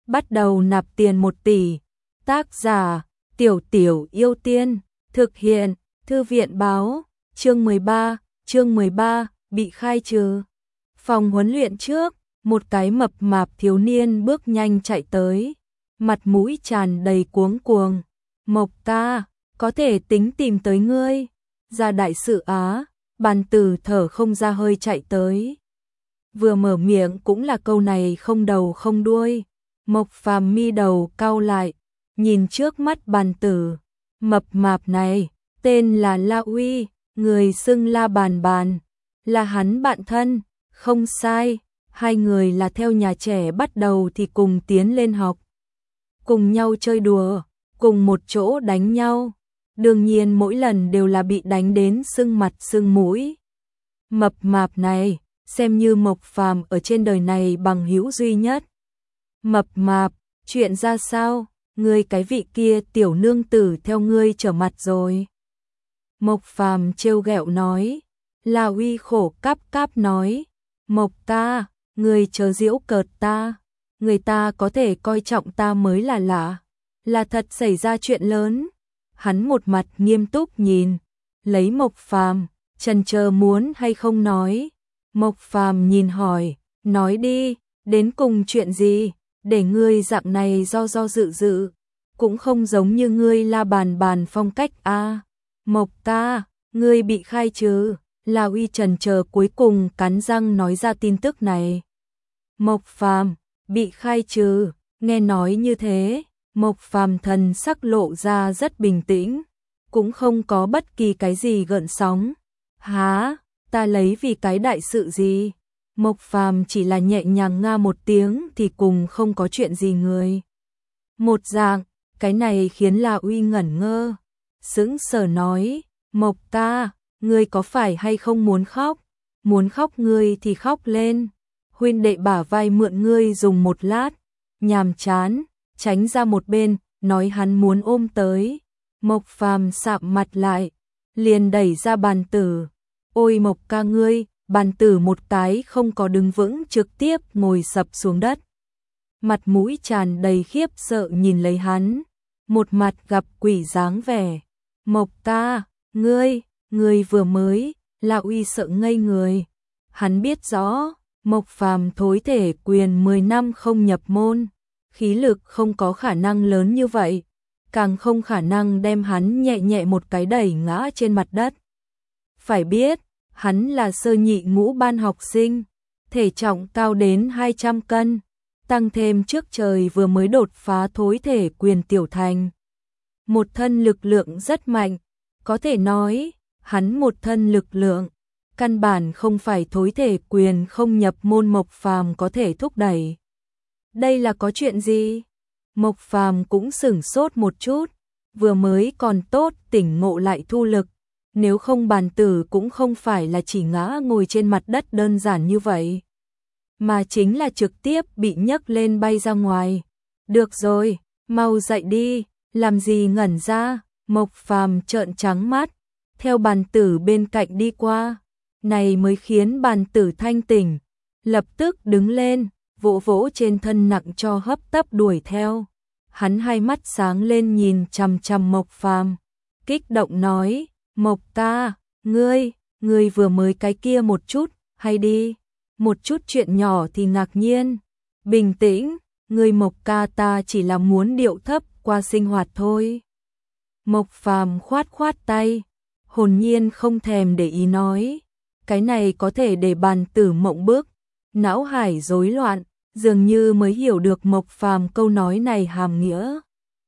bắt đầu nạp tiền 1 tỷ. Tác giả, Tiểu Tiểu Yêu Tiên, thực hiện, Thư viện báo, chương 13, bị khai trừ. Phòng huấn luyện trước, một cái mập mạp thiếu niên bước nhanh chạy tới, mặt mũi tràn đầy cuống cuồng. Mộc ca, có thể tính tìm tới ngươi. Ra đại sự á, Bàn Tử thở không ra hơi chạy tới. Vừa mở miệng cũng là câu này không đầu không đuôi. Mộc Phàm mi đầu cau lại, nhìn trước mắt Bàn Tử. Mập mạp này, tên là La Uy, người xưng La Bàn Bàn, là hắn bạn thân, không sai. Hai người là theo nhà trẻ bắt đầu thì cùng tiến lên học, cùng nhau chơi đùa, cùng một chỗ đánh nhau. Đương nhiên mỗi lần đều là bị đánh đến sưng mặt sưng mũi. Mập mạp này, xem như Mộc Phàm ở trên đời này bằng hữu duy nhất. Mập mạp, chuyện ra sao? Ngươi cái vị kia tiểu nương tử theo ngươi trở mặt rồi. Mộc Phàm trêu ghẹo nói. La Uy khổ cáp cáp nói. Mộc ca, ngươi chớ giễu cợt ta. Người ta có thể coi trọng ta mới là lạ. Là thật xảy ra chuyện lớn. Hắn một mặt nghiêm túc nhìn, lấy Mộc Phàm, chần chờ muốn hay không nói. Mộc Phàm nhìn hỏi, nói đi, đến cùng chuyện gì, để ngươi dạng này do dự, cũng không giống như ngươi La Bàn Bàn phong cách a. Mộc ca, ngươi bị khai trừ. La Uy chần chờ cuối cùng cắn răng nói ra tin tức này. Mộc Phàm bị khai trừ, nghe nói như thế, Mộc Phàm thần sắc lộ ra rất bình tĩnh, cũng không có bất kỳ cái gì gợn sóng. Hả, ta lấy vì cái đại sự gì? Mộc Phàm chỉ là nhẹ nhàng nga một tiếng thì cùng không có chuyện gì người. Một dạng, cái này khiến La Uy ngẩn ngơ, sững sờ nói, Mộc ca, ngươi có phải hay không muốn khóc? Muốn khóc ngươi thì khóc lên. Huynh đệ bả vai mượn ngươi dùng một lát, nhàm chán, tránh ra một bên, nói hắn muốn ôm tới. Mộc Phàm sạm mặt lại, liền đẩy ra Bàn Tử. Ôi Mộc ca ngươi, Bàn Tử một cái không có đứng vững trực tiếp ngồi sập xuống đất. Mặt mũi tràn đầy khiếp sợ nhìn lấy hắn, một mặt gặp quỷ dáng vẻ. Mộc ca, ngươi vừa mới, La Uy sợ ngây người. Hắn biết rõ, Mộc Phàm thối thể quyền 10 năm không nhập môn, khí lực không có khả năng lớn như vậy, càng không khả năng đem hắn nhẹ nhẹ một cái đẩy ngã trên mặt đất. Phải biết, hắn là sơ nhị ngũ ban học sinh, thể trọng cao đến 200 cân, tăng thêm trước trời vừa mới đột phá thối thể quyền tiểu thành. Một thân lực lượng rất mạnh, có thể nói, hắn một thân lực lượng, căn bản không phải thối thể quyền không nhập môn Mộc Phàm có thể thúc đẩy. Đây là có chuyện gì? Mộc Phàm cũng sửng sốt một chút, vừa mới còn tốt tỉnh ngộ lại thu lực, nếu không Bàn Tử cũng không phải là chỉ ngã ngồi trên mặt đất đơn giản như vậy, mà chính là trực tiếp bị nhấc lên bay ra ngoài. Được rồi, mau dậy đi, làm gì ngẩn ra? Mộc Phàm trợn trắng mắt, theo Bàn Tử bên cạnh đi qua, này mới khiến Bàn Tử thanh tỉnh, lập tức đứng lên, vỗ vỗ trên thân nặng cho hấp tấp đuổi theo. Hắn hai mắt sáng lên nhìn chằm chằm Mộc Phàm, kích động nói, Mộc ca, ngươi vừa mới cái kia một chút, hay đi, một chút chuyện nhỏ thì ngạc nhiên, bình tĩnh, ngươi Mộc ca ta chỉ là muốn điệu thấp qua sinh hoạt thôi. Mộc Phàm khoát tay, hồn nhiên không thèm để ý nói, cái này có thể để Bàn Tử mộng bức, não hải rối loạn, dường như mới hiểu được Mộc Phàm câu nói này hàm nghĩa.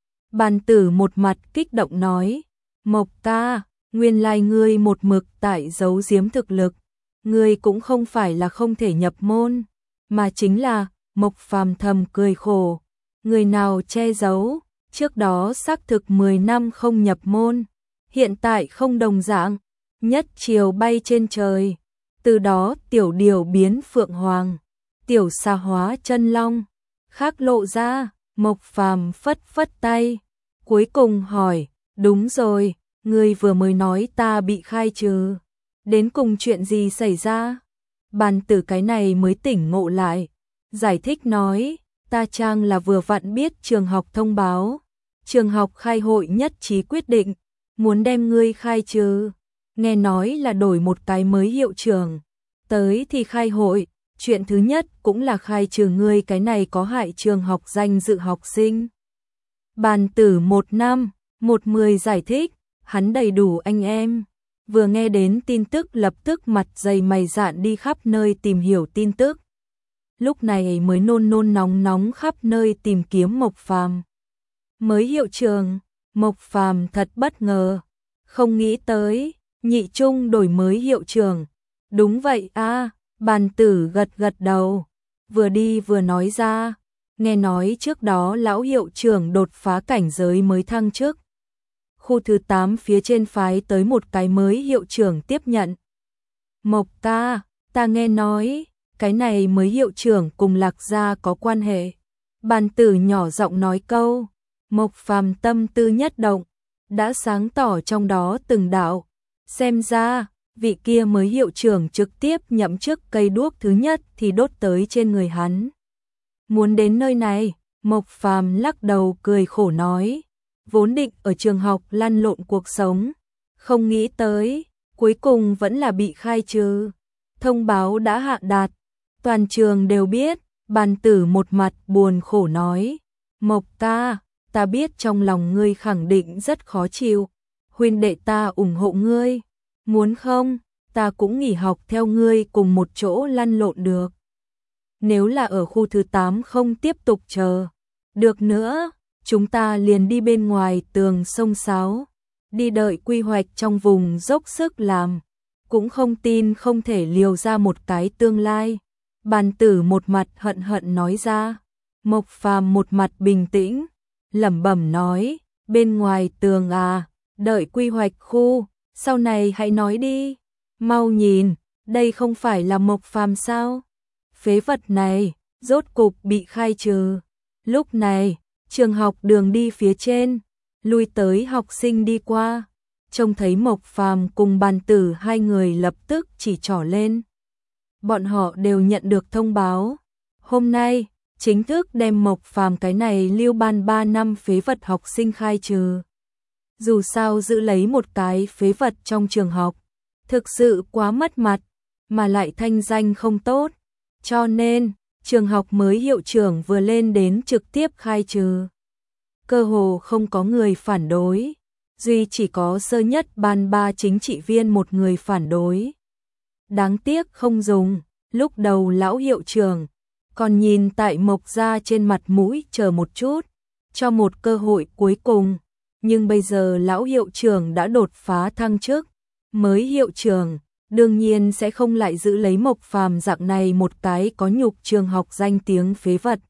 Bàn Tử một mặt kích động nói, Mộc ca, nguyên lai ngươi một mực tại giấu giếm thực lực, ngươi cũng không phải là không thể nhập môn, mà chính là, Mộc Phàm thầm cười khổ, người nào che giấu, trước đó xác thực 10 năm không nhập môn, hiện tại không đồng dạng, nhất chiều bay trên trời, từ đó tiểu điều biến phượng hoàng, tiểu xà hóa chân long, khác lộ ra. Mộc Phàm phất tay, cuối cùng hỏi, đúng rồi, ngươi vừa mới nói ta bị khai trừ, đến cùng chuyện gì xảy ra? Bàn Tử cái này mới tỉnh ngộ lại, giải thích nói, ta chăng là vừa vặn biết trường học thông báo. Trường học khai hội nhất trí quyết định, muốn đem ngươi khai trừ. Nghe nói là đổi một cái mới hiệu trưởng. Tới thì khai hội, chuyện thứ nhất cũng là khai trừ ngươi, cái này có hại trường học danh dự học sinh. Bàn tử 1/5/10 giải thích, hắn đầy đủ anh em. Vừa nghe đến tin tức lập tức mặt dày mày dạn đi khắp nơi tìm hiểu tin tức. Lúc này mới nôn nôn nóng nóng khắp nơi tìm kiếm Mộc Phàm. Mới hiệu trưởng, Mộc Phàm thật bất ngờ, không nghĩ tới, nhị trung đổi mới hiệu trưởng. Đúng vậy a, bàn tử gật gật đầu, vừa đi vừa nói ra, nghe nói trước đó lão hiệu trưởng đột phá cảnh giới mới thăng chức. Khu thứ 8 phía trên phái tới một cái mới hiệu trưởng tiếp nhận. Mộc ca, ta nghe nói, cái này mới hiệu trưởng cùng Lạc gia có quan hệ. Bàn tử nhỏ giọng nói câu, Mộc Phàm tâm tư nhất động, đã sáng tỏ trong đó từng đạo. Xem ra, vị kia mới hiệu trưởng trực tiếp nhậm chức, cây đuốc thứ nhất thì đốt tới trên người hắn. Muốn đến nơi này, Mộc Phàm lắc đầu cười khổ nói, vốn định ở trường học lăn lộn cuộc sống, không nghĩ tới, cuối cùng vẫn là bị khai trừ. Thông báo đã hạ đạt, toàn trường đều biết. Bàn tử một mặt buồn khổ nói, Mộc ca, ta biết trong lòng ngươi khẳng định rất khó chịu, huynh đệ ta ủng hộ ngươi, muốn không, ta cũng nghỉ học theo ngươi cùng một chỗ lăn lộn được. Nếu là ở khu thứ 8 không tiếp tục chờ được nữa, chúng ta liền đi bên ngoài tường sông Sáo, đi đợi quy hoạch trong vùng dốc sức làm, cũng không tin không thể liều ra một cái tương lai. Bàn tử một mặt hận hận nói ra, Mộc Phàm một mặt bình tĩnh, lẩm bẩm nói, bên ngoài tường à, đợi quy hoạch khu, sau này hãy nói đi, mau nhìn, đây không phải là Mộc Phàm sao? Phế vật này, rốt cục bị khai trừ. Lúc này, trường học đường đi phía trên, lui tới học sinh đi qua, trông thấy Mộc Phàm cùng bàn tử hai người lập tức chỉ trỏ lên. Bọn họ đều nhận được thông báo, hôm nay chính thức đem Mộc Phàm cái này lưu ban 3 năm phế vật học sinh khai trừ. Dù sao giữ lấy một cái phế vật trong trường học, thực sự quá mất mặt, mà lại thanh danh không tốt, cho nên trường học mới hiệu trưởng vừa lên đến trực tiếp khai trừ. Cơ hồ không có người phản đối, duy chỉ có sơ nhất ban 3 chính trị viên một người phản đối. Đáng tiếc không dùng, lúc đầu lão hiệu trưởng còn nhìn tại Mộc gia trên mặt mũi chờ một chút, cho một cơ hội cuối cùng, nhưng bây giờ lão hiệu trưởng đã đột phá thăng chức, mới hiệu trưởng đương nhiên sẽ không lại giữ lấy Mộc Phàm dạng này một cái có nhục trường học danh tiếng phế vật.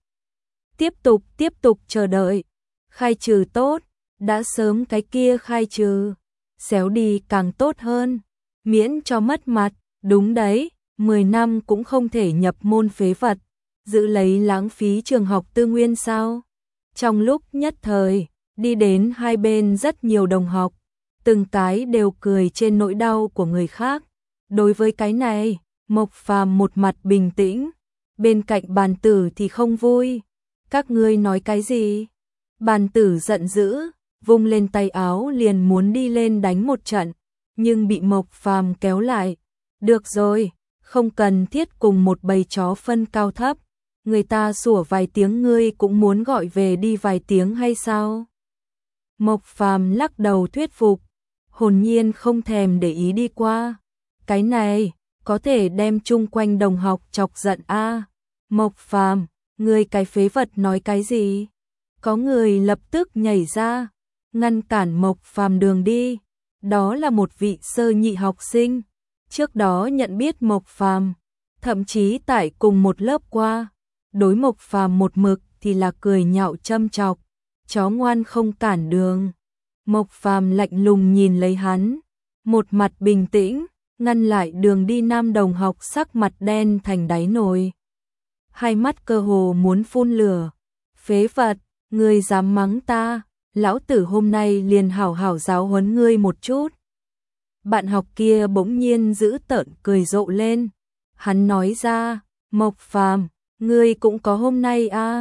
Tiếp tục chờ đợi, khai trừ tốt, đã sớm cái kia khai trừ, xéo đi càng tốt hơn, miễn cho mất mặt, đúng đấy, 10 năm cũng không thể nhập môn phế vật, giữ lấy lãng phí trường học tư nguyên sao? Trong lúc nhất thời, đi đến hai bên rất nhiều đồng học, từng cái đều cười trên nỗi đau của người khác. Đối với cái này, Mộc Phàm một mặt bình tĩnh, bên cạnh bàn tử thì không vui. Các ngươi nói cái gì? Bàn tử giận dữ, vung lên tay áo liền muốn đi lên đánh một trận, nhưng bị Mộc Phàm kéo lại. Được rồi, không cần thiết cùng một bầy chó phân cao thấp, người ta sủa vài tiếng ngươi cũng muốn gọi về đi vài tiếng hay sao? Mộc Phàm lắc đầu thuyết phục, hồn nhiên không thèm để ý đi qua. Cái này, có thể đem chung quanh đồng học chọc giận a. Mộc Phàm, ngươi cái phế vật nói cái gì? Có người lập tức nhảy ra, ngăn cản Mộc Phàm đường đi. Đó là một vị sơ nhị học sinh, trước đó nhận biết Mộc Phàm, thậm chí tại cùng một lớp qua. Đối Mộc Phàm một mực thì là cười nhạo châm chọc, chó ngoan không cản đường. Mộc Phàm lạnh lùng nhìn lấy hắn, một mặt bình tĩnh, ngăn lại đường đi nam đồng học sắc mặt đen thành đáy nồi. Hai mắt cơ hồ muốn phun lửa. Phế vật, ngươi dám mắng ta, lão tử hôm nay liền hảo hảo giáo huấn ngươi một chút. Bạn học kia bỗng nhiên giữ tợn cười rộ lên. Hắn nói ra, Mộc Phàm, ngươi cũng có hôm nay a.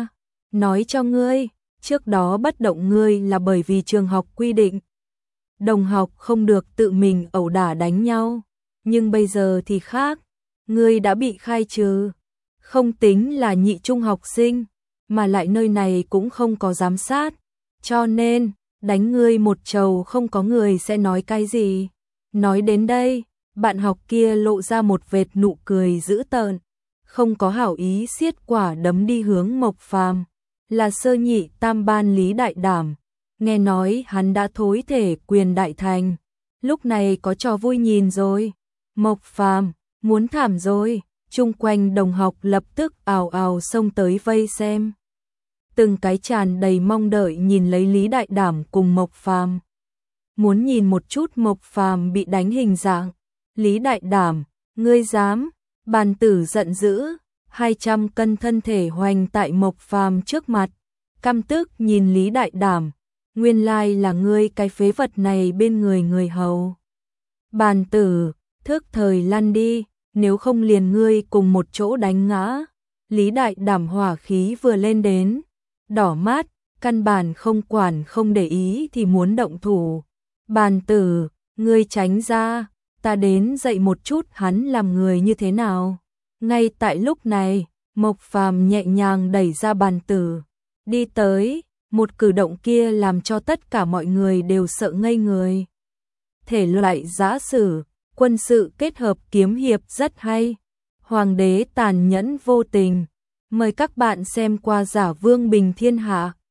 nói cho ngươi, trước đó bất động ngươi là bởi vì trường học quy định. Đồng học không được tự mình ẩu đả đánh nhau, nhưng bây giờ thì khác, ngươi đã bị khai trừ, không tính là nhị trung học sinh, mà lại nơi này cũng không có giám sát, cho nên, đánh ngươi một trầu không có người sẽ nói cái gì. Nói đến đây, bạn học kia lộ ra một vệt nụ cười dữ tợn, không có hảo ý xiết quả đấm đi hướng Mộc Phàm, là sơ nhị tam ban Lý Đại Đảm, nghe nói hắn đã thối thể quyền đại thành, lúc này có trò vui nhìn rồi. Mộc Phàm, muốn thảm rồi, chung quanh đồng học lập tức ào ào xông tới vây xem. Từng cái tràn đầy mong đợi nhìn lấy Lý Đại Đảm cùng Mộc Phàm. Muốn nhìn một chút Mộc Phàm bị đánh hình dạng. Lý Đại Đảm, ngươi dám? Bàn tử giận dữ, 200 cân thân thể hoành tại Mộc Phàm trước mặt, căm tức nhìn Lý Đại Đảm, nguyên lai là ngươi cái phế vật này bên người người hầu. Bàn tử, thức thời lăn đi, nếu không liền ngươi cùng một chỗ đánh ngã. Lý Đại Đảm hỏa khí vừa lên đến, đỏ mắt, căn bản không quản không để ý thì muốn động thủ. Bàn tử, ngươi tránh ra, ta đến dạy một chút hắn làm người như thế nào. Ngay tại lúc này, Mộc Phàm nhẹ nhàng đẩy ra bàn tử, đi tới, một cử động kia làm cho tất cả mọi người đều sợ ngây người. Thể loại giã sử, quân sự kết hợp kiếm hiệp rất hay. Hoàng đế tàn nhẫn vô tình. Mời các bạn xem qua Giả Vương Bình Thiên Hạ.